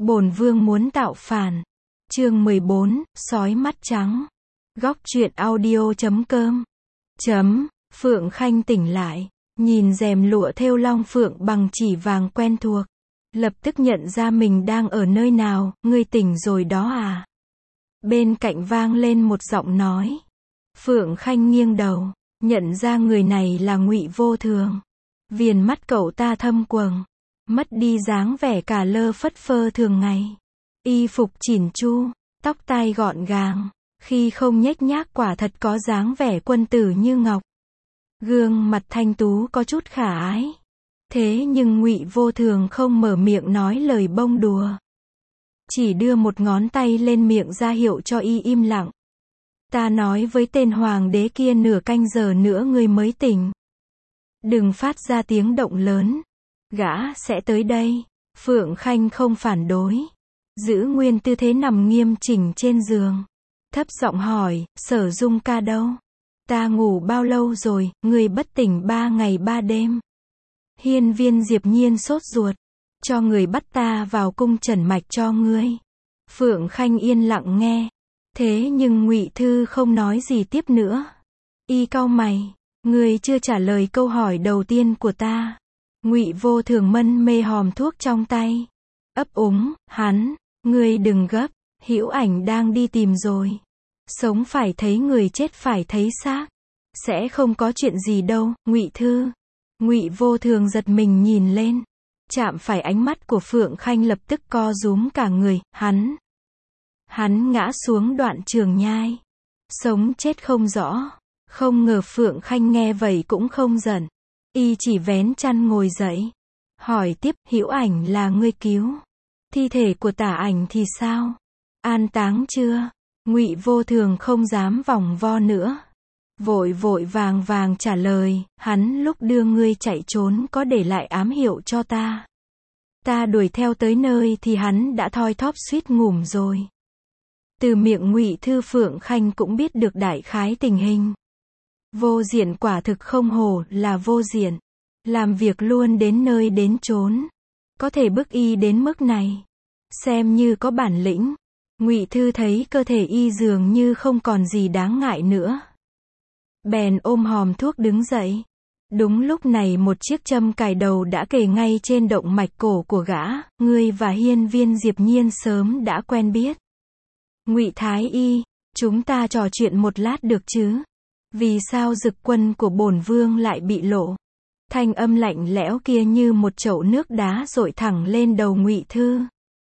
Bổn vương muốn tạo phản. Chương 14, sói mắt trắng. Góc truyện audio.com. Phượng Khanh tỉnh lại, nhìn rèm lụa thêu long phượng bằng chỉ vàng quen thuộc. Lập tức nhận ra mình đang ở nơi nào, ngươi tỉnh rồi đó à? Bên cạnh vang lên một giọng nói. Phượng Khanh nghiêng đầu, nhận ra người này là Ngụy Vô Thường. Viền mắt cậu ta thâm quầng, mất đi dáng vẻ cả lơ phất phơ thường ngày. Y phục chỉn chu, tóc tai gọn gàng, khi không nhếch nhác quả thật có dáng vẻ quân tử như ngọc. Gương mặt thanh tú có chút khả ái. Thế nhưng Ngụy Vô Thường không mở miệng nói lời bông đùa. Chỉ đưa một ngón tay lên miệng ra hiệu cho y im lặng. Ta nói với tên hoàng đế kia nửa canh giờ nữa ngươi mới tỉnh. Đừng phát ra tiếng động lớn. Gã sẽ tới đây. Phượng Khanh không phản đối. Giữ nguyên tư thế nằm nghiêm chỉnh trên giường. Thấp giọng hỏi, Sở Dung ca đâu? Ta ngủ bao lâu rồi, ngươi bất tỉnh 3 ngày 3 đêm. Hiên Viên Diệp Nhiên sốt ruột. Cho người bắt ta vào cung trần mạch cho ngươi. Phượng Khanh yên lặng nghe. Thế nhưng Ngụy Thư không nói gì tiếp nữa. Y cau mày, ngươi chưa trả lời câu hỏi đầu tiên của ta. Ngụy Vô Thường mân mê hòm thuốc trong tay. Ấp úng, hắn, ngươi đừng gấp, Hữu Ảnh đang đi tìm rồi. Sống phải thấy người, chết phải thấy xác. Sẽ không có chuyện gì đâu, Ngụy Thư. Ngụy Vô Thường giật mình nhìn lên. Chạm phải ánh mắt của Phượng Khanh lập tức co rúm cả người, Hắn ngã xuống đoạn trường nhai. Sống chết không rõ. Không ngờ Phượng Khanh nghe vậy cũng không giận. Y chỉ vén chăn ngồi dậy. Hỏi tiếp, Hữu Ảnh là ngươi cứu. Thi thể của Tả Ảnh thì sao? An táng chưa? Ngụy Vô Thường không dám vòng vo nữa. Vội vội vàng vàng trả lời, hắn lúc đưa ngươi chạy trốn có để lại ám hiệu cho ta. Ta đuổi theo tới nơi thì hắn đã thoi thóp suýt ngủm rồi. Từ miệng Ngụy Thư Phượng Khanh cũng biết được đại khái tình hình. Vô Diện quả thực không hổ là Vô Diện. Làm việc luôn đến nơi đến chốn. Có thể bức y đến mức này. Xem như có bản lĩnh. Ngụy Thư thấy cơ thể y dường như không còn gì đáng ngại nữa. Bèn ôm hòm thuốc đứng dậy. Đúng lúc này một chiếc châm cài đầu đã kề ngay trên động mạch cổ của gã. Ngươi và Hiên Viên Diệp Nhiên sớm đã quen biết. Ngụy Thái Y, chúng ta trò chuyện một lát được chứ? Vì sao dực quân của bổn vương lại bị lộ? Thanh âm lạnh lẽo kia như một chậu nước đá dội thẳng lên đầu Ngụy Thư.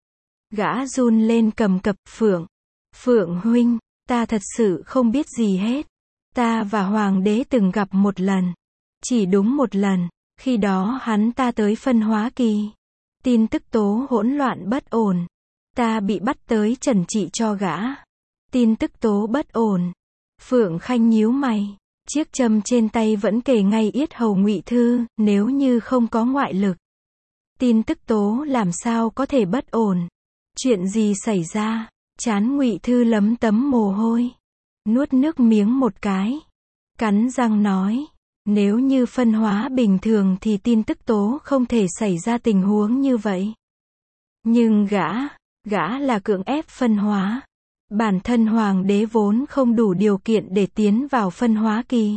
Gã run lên cầm cập, Phượng huynh, ta thật sự không biết gì hết. Ta và hoàng đế từng gặp một lần. Chỉ đúng một lần. Khi đó hắn ta tới phân hóa kỳ. Tin tức tố hỗn loạn bất ổn. Ta bị bắt tới trần trị cho gã. Tin tức tố bất ổn. Phượng Khanh nhíu mày. Chiếc châm trên tay vẫn kề ngay yết hầu Ngụy Thư, nếu như không có ngoại lực. Tin tức tố làm sao có thể bất ổn? Chuyện gì xảy ra? Trán Ngụy Thư lấm tấm mồ hôi. Nuốt nước miếng một cái. Cắn răng nói. Nếu như phân hóa bình thường thì tin tức tố không thể xảy ra tình huống như vậy. Nhưng gã là cưỡng ép phân hóa. Bản thân hoàng đế vốn không đủ điều kiện để tiến vào phân hóa kỳ.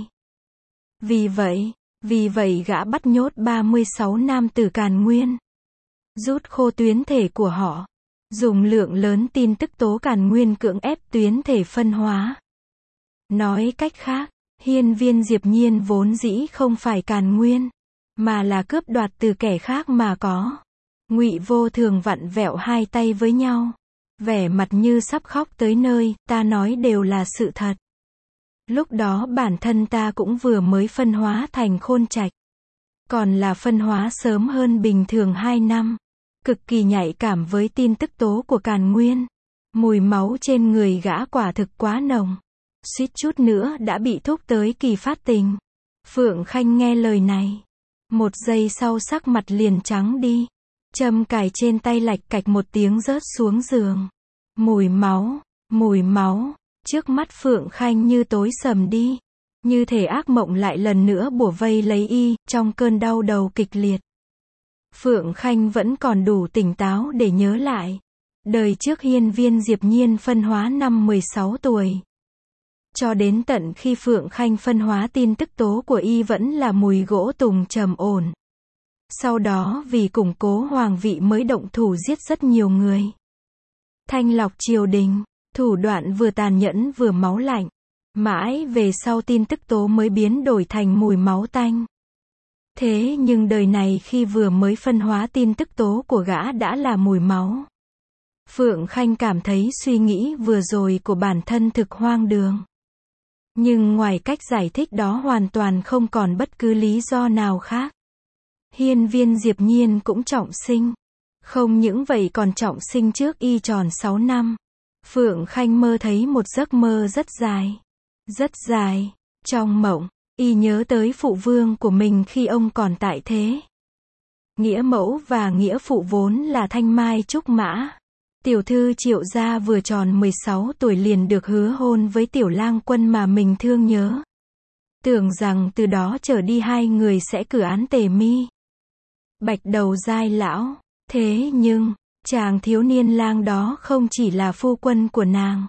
Vì vậy gã bắt nhốt 36 nam tử Càn Nguyên. Rút khô tuyến thể của họ. Dùng lượng lớn tin tức tố Càn Nguyên cưỡng ép tuyến thể phân hóa. Nói cách khác, Hiên Viên Diệp Nhiên vốn dĩ không phải Càn Nguyên, mà là cướp đoạt từ kẻ khác mà có. Ngụy Vô Thường vặn vẹo hai tay với nhau. Vẻ mặt như sắp khóc tới nơi, ta nói đều là sự thật. Lúc đó bản thân ta cũng vừa mới phân hóa thành Khôn Trạch. Còn là phân hóa sớm hơn bình thường 2 năm. Cực kỳ nhạy cảm với tin tức tố của Càn Nguyên. Mùi máu trên người gã quả thực quá nồng. Suýt chút nữa đã bị thúc tới kỳ phát tình. Phượng Khanh nghe lời này. Một giây sau sắc mặt liền trắng đi. Châm cài trên tay lạch cạch một tiếng rớt xuống giường. Mùi máu. Trước mắt Phượng Khanh như tối sầm đi. Như thể ác mộng lại lần nữa bủa vây lấy y, trong cơn đau đầu kịch liệt. Phượng Khanh vẫn còn đủ tỉnh táo để nhớ lại. Đời trước hiên viên Diệp Nhiên phân hóa năm 16 tuổi. Cho đến tận khi Phượng Khanh phân hóa tin tức tố của y vẫn là mùi gỗ tùng trầm ổn. Sau đó vì củng cố hoàng vị mới động thủ giết rất nhiều người. Thanh lọc triều đình, thủ đoạn vừa tàn nhẫn vừa máu lạnh. Mãi về sau tin tức tố mới biến đổi thành mùi máu tanh. Thế nhưng đời này khi vừa mới phân hóa tin tức tố của gã đã là mùi máu. Phượng Khanh cảm thấy suy nghĩ vừa rồi của bản thân thực hoang đường. Nhưng ngoài cách giải thích đó hoàn toàn không còn bất cứ lý do nào khác. Hiên viên Diệp Nhiên cũng trọng sinh. Không những vậy còn trọng sinh trước y tròn 6 năm. Phượng Khanh mơ thấy một giấc mơ rất dài. Rất dài. Trong mộng, y nhớ tới phụ vương của mình khi ông còn tại thế. Nghĩa mẫu và nghĩa phụ vốn là thanh mai trúc mã. Tiểu thư Triệu gia vừa tròn 16 tuổi liền được hứa hôn với tiểu lang quân mà mình thương nhớ. Tưởng rằng từ đó trở đi hai người sẽ cử án tề mi. Bạch đầu giai lão. Thế nhưng, chàng thiếu niên lang đó không chỉ là phu quân của nàng,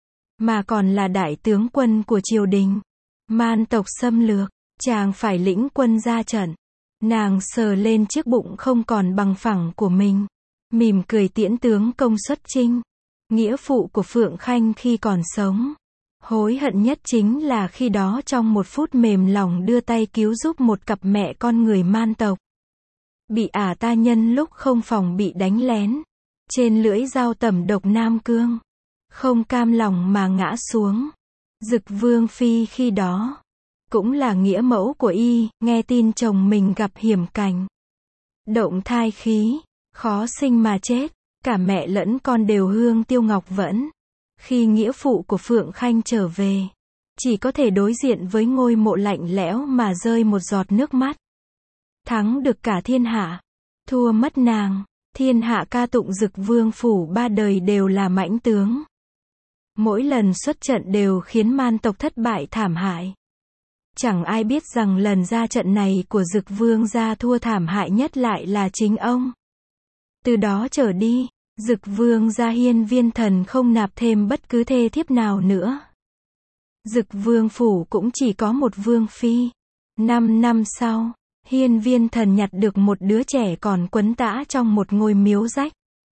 mà còn là đại tướng quân của triều đình. Man tộc xâm lược, chàng phải lĩnh quân ra trận. Nàng sờ lên chiếc bụng không còn bằng phẳng của mình. Mỉm cười tiễn tướng công xuất chinh. Nghĩa phụ của Phượng Khanh khi còn sống. Hối hận nhất chính là khi đó trong một phút mềm lòng đưa tay cứu giúp một cặp mẹ con người man tộc. Bị ả ta nhân lúc không phòng bị đánh lén. Trên lưỡi dao tẩm độc Nam Cương. Không cam lòng mà ngã xuống. Dực Vương Phi khi đó cũng là nghĩa mẫu của y, nghe tin chồng mình gặp hiểm cảnh. Động thai khí, khó sinh mà chết, cả mẹ lẫn con đều hương tiêu ngọc vẫn. Khi nghĩa phụ của Phượng Khanh trở về, chỉ có thể đối diện với ngôi mộ lạnh lẽo mà rơi một giọt nước mắt. Thắng được cả thiên hạ, thua mất nàng, thiên hạ ca tụng Dực Vương phủ ba đời đều là mãnh tướng. Mỗi lần xuất trận đều khiến man tộc thất bại thảm hại. Chẳng ai biết rằng lần ra trận này của Dực Vương gia thua thảm hại nhất lại là chính ông. Từ đó trở đi, Dực Vương gia hiên viên thần không nạp thêm bất cứ thê thiếp nào nữa. Dực Vương phủ cũng chỉ có một vương phi. 5 năm sau, hiên viên thần nhặt được một đứa trẻ còn quấn tã trong một ngôi miếu rách.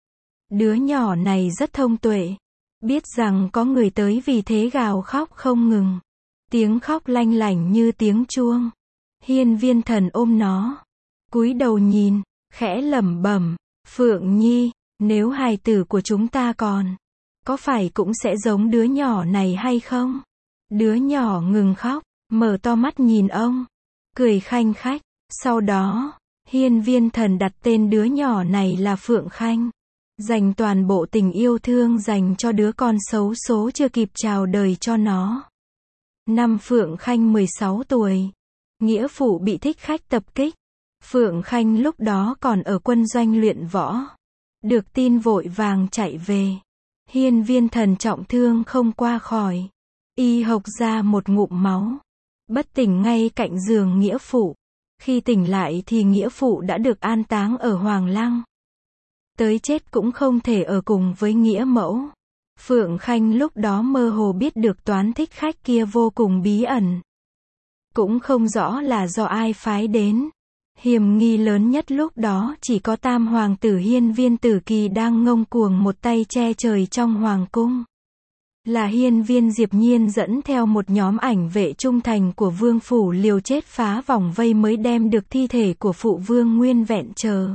Đứa nhỏ này rất thông tuệ. Biết rằng có người tới vì thế gào khóc không ngừng. Tiếng khóc lanh lảnh như tiếng chuông. Hiên viên thần ôm nó. Cúi đầu nhìn, khẽ lẩm bẩm. Phượng Nhi, nếu hài tử của chúng ta còn, có phải cũng sẽ giống đứa nhỏ này hay không? Đứa nhỏ ngừng khóc, mở to mắt nhìn ông. Cười khanh khách. Sau đó, hiên viên thần đặt tên đứa nhỏ này là Phượng Khanh. Dành toàn bộ tình yêu thương dành cho đứa con xấu số chưa kịp chào đời cho nó. Năm Phượng Khanh 16 tuổi. Nghĩa phụ bị thích khách tập kích. Phượng Khanh lúc đó còn ở quân doanh luyện võ. Được tin vội vàng chạy về. Hiên viên thần trọng thương không qua khỏi. Y hộc ra một ngụm máu. Bất tỉnh ngay cạnh giường nghĩa phụ. Khi tỉnh lại thì nghĩa phụ đã được an táng ở Hoàng Lăng. Tới chết cũng không thể ở cùng với nghĩa mẫu. Phượng Khanh lúc đó mơ hồ biết được toán thích khách kia vô cùng bí ẩn. Cũng không rõ là do ai phái đến. Hiểm nghi lớn nhất lúc đó chỉ có tam hoàng tử hiên viên tử kỳ đang ngông cuồng một tay che trời trong hoàng cung. Là hiên viên Diệp Nhiên dẫn theo một nhóm ảnh vệ trung thành của vương phủ liều chết phá vòng vây mới đem được thi thể của phụ vương nguyên vẹn trở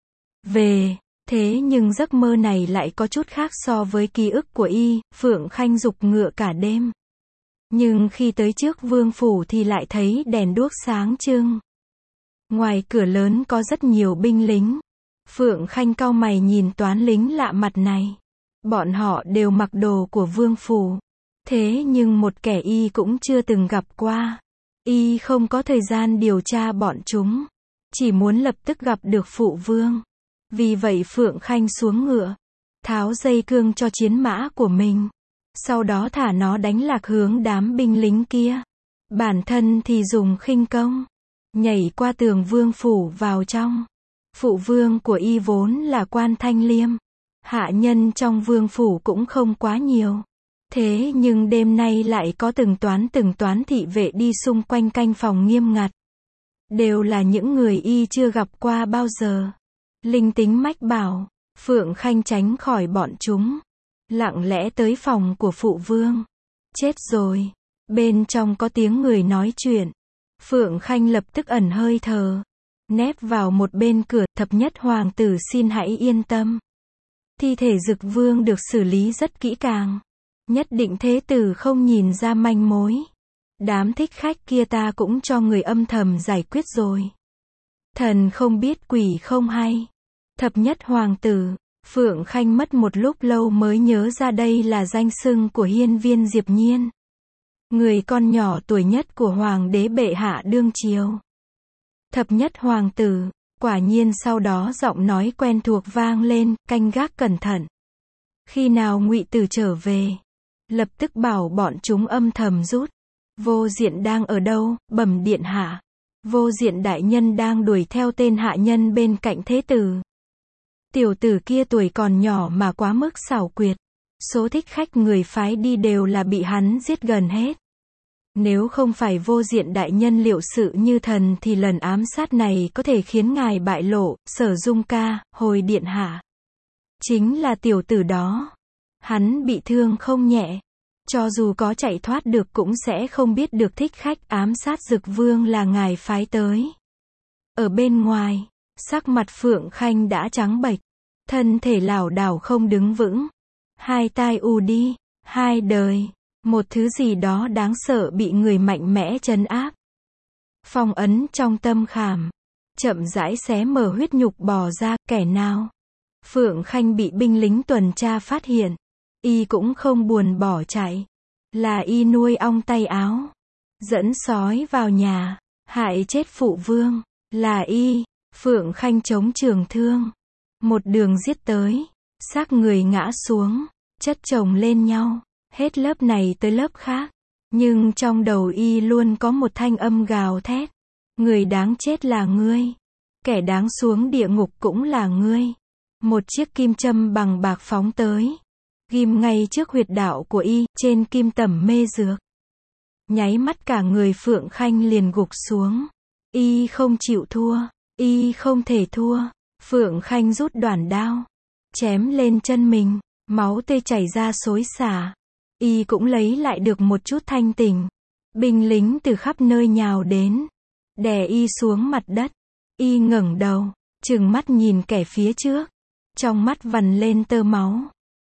về. Thế nhưng giấc mơ này lại có chút khác so với ký ức của y. Phượng Khanh giục ngựa cả đêm. Nhưng khi tới trước vương phủ thì lại thấy đèn đuốc sáng trưng. Ngoài cửa lớn có rất nhiều binh lính. Phượng Khanh cau mày nhìn toán lính lạ mặt này. Bọn họ đều mặc đồ của vương phủ. Thế nhưng một kẻ y cũng chưa từng gặp qua. Y không có thời gian điều tra bọn chúng. Chỉ muốn lập tức gặp được phụ vương. Vì vậy Phượng Khanh xuống ngựa. Tháo dây cương cho chiến mã của mình. Sau đó thả nó đánh lạc hướng đám binh lính kia. Bản thân thì dùng khinh công. Nhảy qua tường vương phủ vào trong. Phụ vương của y vốn là Quan Thanh Liêm. Hạ nhân trong vương phủ cũng không quá nhiều. Thế nhưng đêm nay lại có từng toán thị vệ đi xung quanh canh phòng nghiêm ngặt. Đều là những người y chưa gặp qua bao giờ. Linh tính mách bảo, Phượng Khanh tránh khỏi bọn chúng. Lặng lẽ tới phòng của phụ vương. Chết rồi. Bên trong có tiếng người nói chuyện. Phượng Khanh lập tức ẩn hơi thở. Nép vào một bên cửa, thập nhất hoàng tử xin hãy yên tâm. Thi thể Dực Vương được xử lý rất kỹ càng. Nhất định thế tử không nhìn ra manh mối. Đám thích khách kia ta cũng cho người âm thầm giải quyết rồi. Thần không biết quỷ không hay. Thập nhất hoàng tử, Phượng Khanh mất một lúc lâu mới nhớ ra đây là danh xưng của hiên viên Diệp Nhiên. Người con nhỏ tuổi nhất của hoàng đế bệ hạ đương triều. Thập nhất hoàng tử, quả nhiên sau đó giọng nói quen thuộc vang lên, canh gác cẩn thận. Khi nào Ngụy Tử trở về, lập tức bảo bọn chúng âm thầm rút. Vô Diện đang ở đâu, bẩm điện hạ. Vô Diện đại nhân đang đuổi theo tên hạ nhân bên cạnh thế tử. Tiểu tử kia tuổi còn nhỏ mà quá mức xảo quyệt. Số thích khách người phái đi đều là bị hắn giết gần hết. Nếu không phải Vô Diện đại nhân liệu sự như thần thì lần ám sát này có thể khiến ngài bại lộ. Sở Dung ca, hồi điện hạ. Chính là tiểu tử đó. Hắn bị thương không nhẹ. Cho dù có chạy thoát được cũng sẽ không biết được thích khách ám sát Dực Vương là ngài phái tới. Ở bên ngoài, sắc mặt Phượng Khanh đã trắng bệch, thân thể lảo đảo không đứng vững. Hai tai ù đi, hai đời, một thứ gì đó đáng sợ bị người mạnh mẽ trấn áp. Phong ấn trong tâm khảm, chậm rãi xé mở huyết nhục bò ra, kẻ nào? Phượng Khanh bị binh lính tuần tra phát hiện. Y cũng không buồn bỏ chạy. Là y nuôi ong tay áo. Dẫn sói vào nhà. Hại chết phụ vương. Là y. Phượng Khanh chống trường thương. Một đường giết tới. Xác người ngã xuống. Chất chồng lên nhau. Hết lớp này tới lớp khác. Nhưng trong đầu y luôn có một thanh âm gào thét. Người đáng chết là ngươi. Kẻ đáng xuống địa ngục cũng là ngươi. Một chiếc kim châm bằng bạc phóng tới. Ghim ngay trước huyệt đạo của y, trên kim tẩm mê dược. Nháy mắt cả người Phượng Khanh liền gục xuống. Y không chịu thua. Y không thể thua. Phượng Khanh rút đoản đao. Chém lên chân mình. Máu tươi chảy ra xối xả. Y cũng lấy lại được một chút thanh tỉnh. Binh lính từ khắp nơi nhào đến. Đè y xuống mặt đất. Y ngẩng đầu. Trừng mắt nhìn kẻ phía trước. Trong mắt vằn lên tơ máu.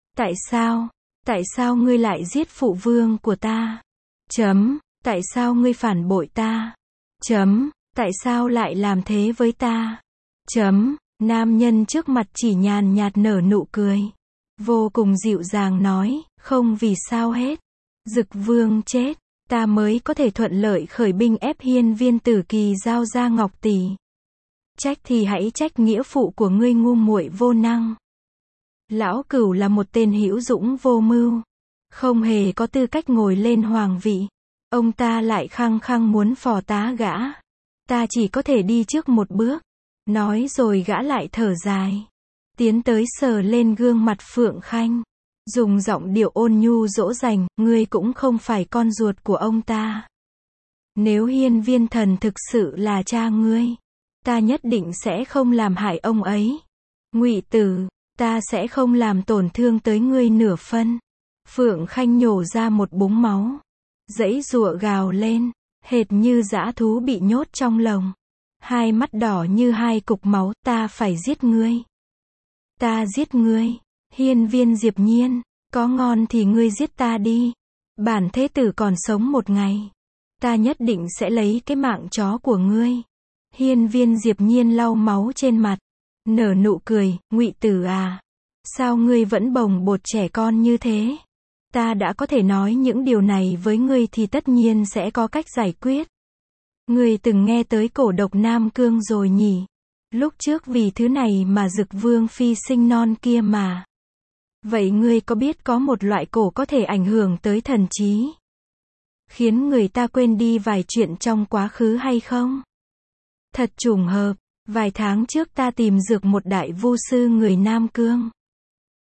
Tại sao ngươi lại giết phụ vương của ta? Tại sao ngươi phản bội ta? Tại sao lại làm thế với ta? Nam nhân trước mặt chỉ nhàn nhạt nở nụ cười. Vô cùng dịu dàng nói, không vì sao hết. Dực Vương chết, ta mới có thể thuận lợi khởi binh ép hiên viên Tử Kỳ giao ra ngọc tỷ. Trách thì hãy trách nghĩa phụ của ngươi ngu muội vô năng. Lão Cửu là một tên hữu dũng vô mưu, không hề có tư cách ngồi lên hoàng vị. Ông ta lại khăng khăng muốn phò tá gã. Ta chỉ có thể đi trước một bước. Nói rồi gã lại thở dài. Tiến tới sờ lên gương mặt Phượng Khanh. Dùng giọng điệu ôn nhu dỗ dành, ngươi cũng không phải con ruột của ông ta. Nếu hiên viên thần thực sự là cha ngươi, ta nhất định sẽ không làm hại ông ấy. Ngụy Tử, ta sẽ không làm tổn thương tới ngươi nửa phân. Phượng Khanh nhổ ra một búng máu. Giãy giụa gào lên, hệt như dã thú bị nhốt trong lồng. Hai mắt đỏ như hai cục máu, ta phải giết ngươi. Ta giết ngươi. Hiên viên Diệp Nhiên, có ngon thì ngươi giết ta đi. Bản thế tử còn sống một ngày. Ta nhất định sẽ lấy cái mạng chó của ngươi. Hiên viên Diệp Nhiên lau máu trên mặt. Nở nụ cười, Ngụy Tử à. Sao ngươi vẫn bồng bột trẻ con như thế? Ta đã có thể nói những điều này với ngươi thì tất nhiên sẽ có cách giải quyết. Ngươi từng nghe tới cổ độc Nam Cương rồi nhỉ? Lúc trước vì thứ này mà Dực Vương phi sinh non kia mà. Vậy ngươi có biết có một loại cổ có thể ảnh hưởng tới thần trí, khiến người ta quên đi vài chuyện trong quá khứ hay không? Thật trùng hợp, vài tháng trước ta tìm dược một đại vu sư người Nam Cương.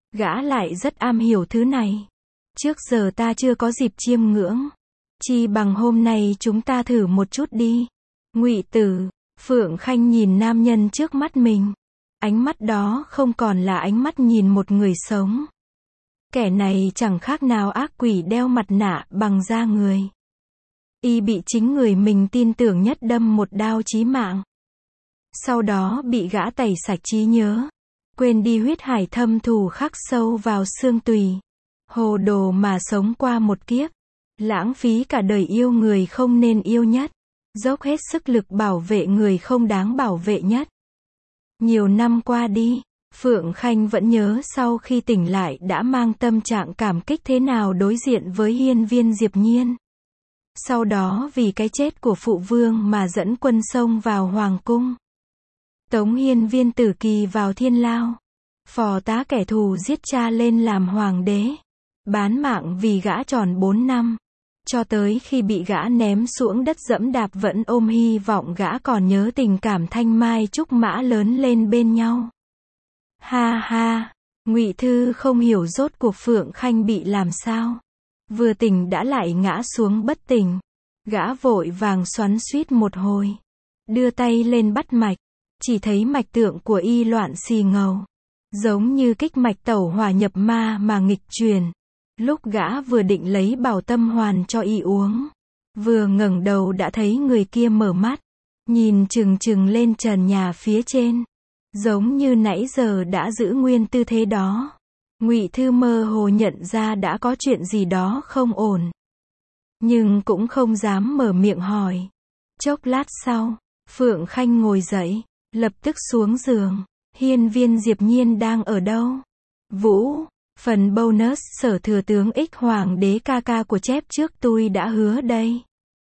Gã lại rất am hiểu thứ này. Trước giờ ta chưa có dịp chiêm ngưỡng. Chi bằng hôm nay chúng ta thử một chút đi. Ngụy Tử, Phượng Khanh nhìn nam nhân trước mắt mình. Ánh mắt đó không còn là ánh mắt nhìn một người sống. Kẻ này chẳng khác nào ác quỷ đeo mặt nạ bằng da người. Y bị chính người mình tin tưởng nhất đâm một đao chí mạng. Sau đó bị gã tẩy sạch trí nhớ. Quên đi huyết hải thâm thù khắc sâu vào xương tùy. Hồ đồ mà sống qua một kiếp. Lãng phí cả đời yêu người không nên yêu nhất. Dốc hết sức lực bảo vệ người không đáng bảo vệ nhất. Nhiều năm qua đi, Phượng Khanh vẫn nhớ sau khi tỉnh lại đã mang tâm trạng cảm kích thế nào đối diện với hiên viên Diệp Nhiên. Sau đó vì cái chết của phụ vương mà dẫn quân xông vào hoàng cung. Tống hiên viên tử kỳ vào thiên lao. Phò tá kẻ thù giết cha lên làm hoàng đế. Bán mạng vì gã tròn 4 năm. Cho tới khi bị gã ném xuống đất dẫm đạp vẫn ôm hy vọng gã còn nhớ tình cảm thanh mai trúc mã lớn lên bên nhau. Ha ha, Ngụy Thư không hiểu rốt cuộc Phượng Khanh bị làm sao. Vừa tỉnh đã lại ngã xuống bất tỉnh. Gã vội vàng xoắn xuýt một hồi. Đưa tay lên bắt mạch. Chỉ thấy mạch tượng của y loạn xì ngầu. Giống như kích mạch tẩu hỏa nhập ma mà nghịch truyền. Lúc gã vừa định lấy bảo tâm hoàn cho y uống. Vừa ngẩng đầu đã thấy người kia mở mắt. Nhìn chừng chừng lên trần nhà phía trên. Giống như nãy giờ đã giữ nguyên tư thế đó. Ngụy Thư mơ hồ nhận ra đã có chuyện gì đó không ổn. Nhưng cũng không dám mở miệng hỏi. Chốc lát sau, Phượng Khanh ngồi dậy, lập tức xuống giường. Hiên viên Diệp Nhiên đang ở đâu? Vũ, phần bonus sở thừa tướng X Hoàng đế ca ca của chép trước tôi đã hứa đây.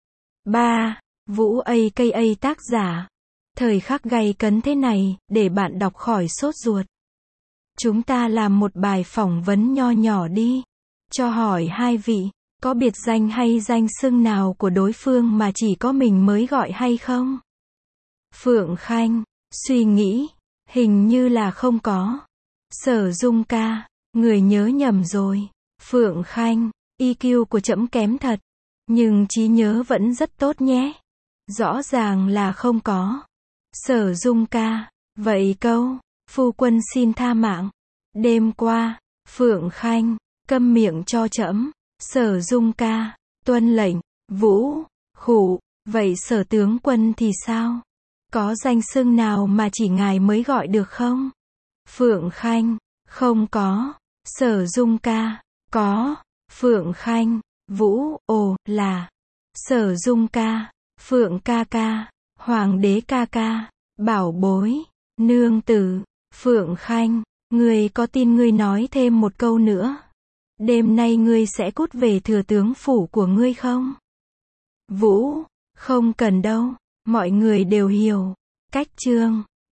3. Vũ AKA tác giả. Thời khắc gay cấn thế này, để bạn đọc khỏi sốt ruột. Chúng ta làm một bài phỏng vấn nho nhỏ đi. Cho hỏi hai vị, có biệt danh hay danh xưng nào của đối phương mà chỉ có mình mới gọi hay không? Phượng Khanh, suy nghĩ, hình như là không có. Sở Dung ca, người nhớ nhầm rồi. Phượng Khanh, EQ của trẫm kém thật. Nhưng trí nhớ vẫn rất tốt nhé. Rõ ràng là không có. Sở Dung ca, vậy câu, phu quân xin tha mạng. Đêm qua, Phượng Khanh, câm miệng cho trẫm. Sở Dung ca, tuân lệnh. Vũ, khủ, vậy sở tướng quân thì sao? Có danh xưng nào mà chỉ ngài mới gọi được không? Phượng Khanh, không có. Sở Dung ca, có. Phượng Khanh, Vũ, ồ, là. Sở Dung ca, Phượng ca ca, Hoàng đế ca ca, bảo bối, nương tử. Phượng Khanh, ngươi có tin ngươi nói thêm một câu nữa? Đêm nay ngươi sẽ cút về thừa tướng phủ của ngươi không? Vũ, không cần đâu, mọi người đều hiểu. Cách chương